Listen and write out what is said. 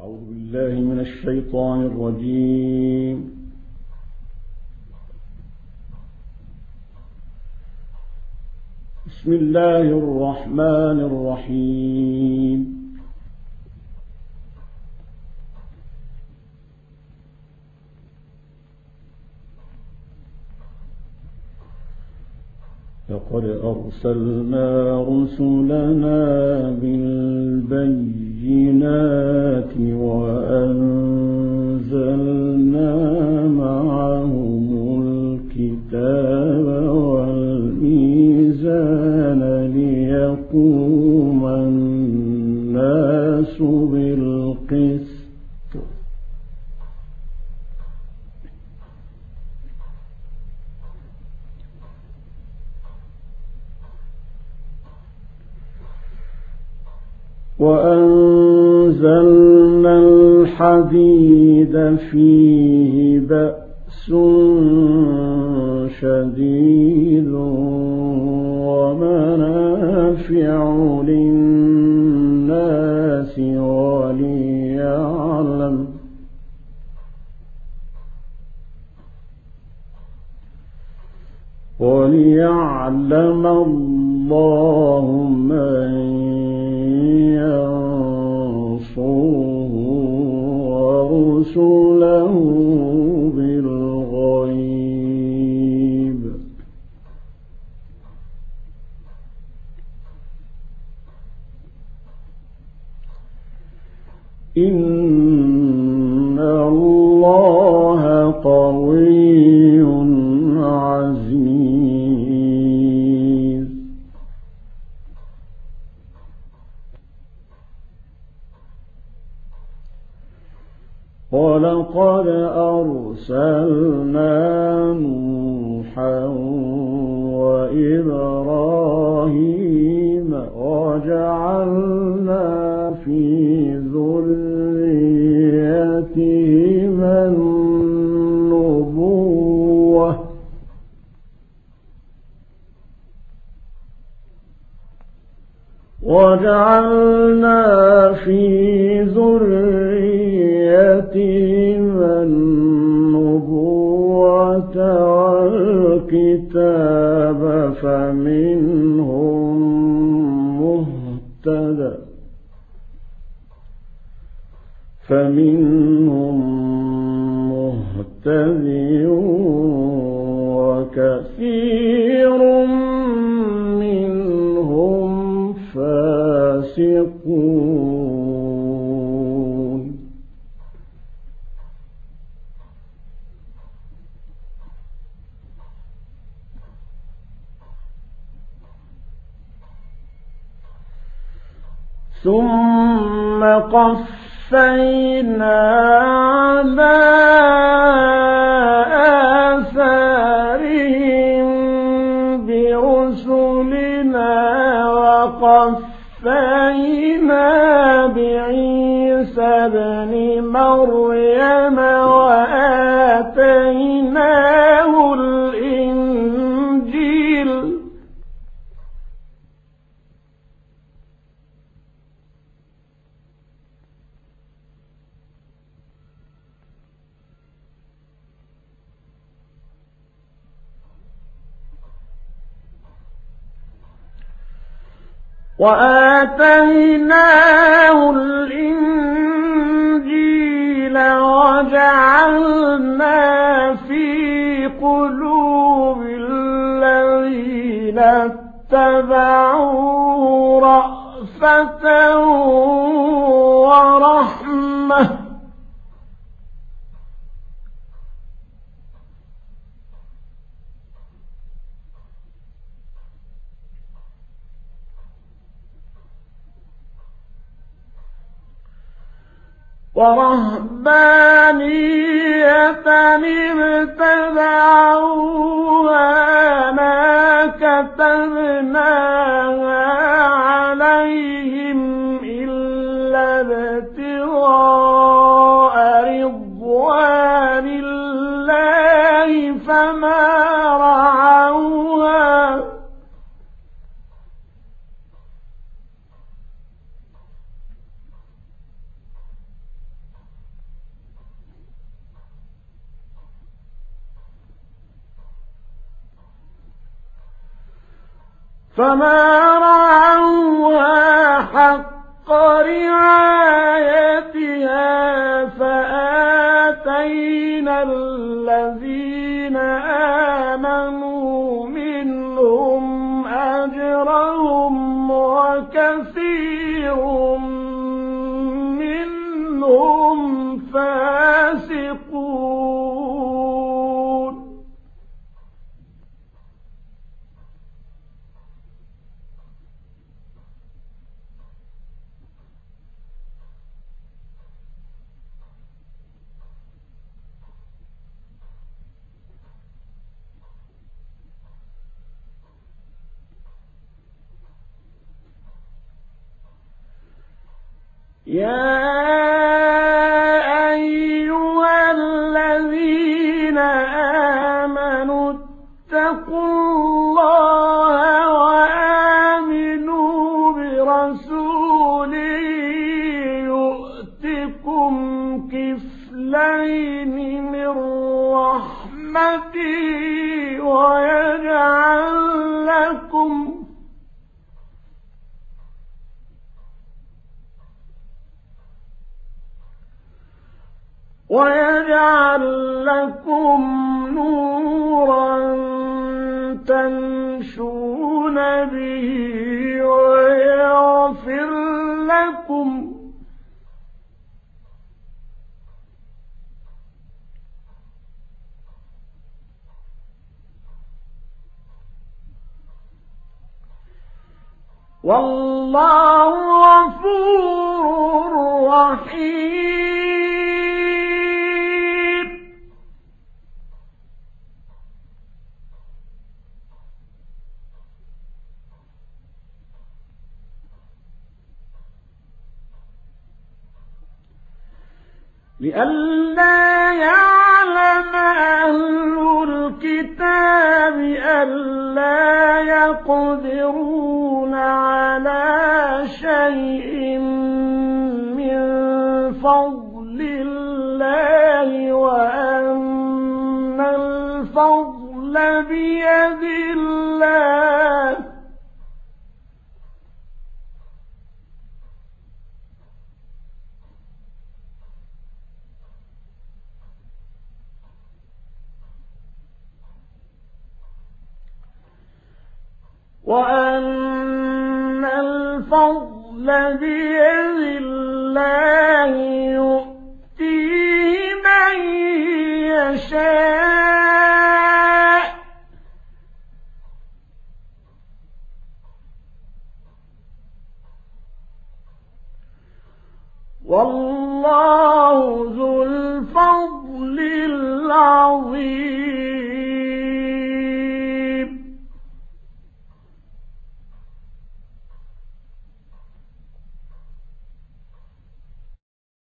أعوذ بالله من الشيطان الرجيم. بسم الله الرحمن الرحيم. لقد أرسلنا رسلنا بالبينات وأنزلنا معهم الكتاب والميزان ليقوم الناس بالقسط وأنزلنا الحديد فيه بأس شديد ومنافع للناس وليعلم الله من ينصره ورسله بالغيب. إن الله قوي عزيز. ولقد أرسلنا نوحا وإبراهيم وجعلنا في ذريتهما النبوة والكتاب فمنهم مهتدي وكثير منهم فاسقون. ثم قفينا على آثارهم برسلنا وقفينا بعيسى ابن مريم وآتيناه الإنجيل وجعلنا في قلوب الذين اتبعوا رأفة ورحمة ورهبانية ابتدعوها ما كتبناها عليهم إلا ابتغاء رضوان الله فما رعوها فما رعوها حق رعايتها فآتينا الذين آمنوا منهم أجرهم وكثير منهم فاسقون. يا أيها الذين آمنوا اتقوا الله وآمنوا برسوله يؤتكم كفلين من رحمته ويجعل لكم نورا تمشون به ويغفر لكم والله غفور رحيم. لئلا يعلم أهل الكتاب ألا يقدرون على شيء من فضل الله وأن الفضل بيد الله يؤتيه من يشاء والله ذو الفضل العظيم.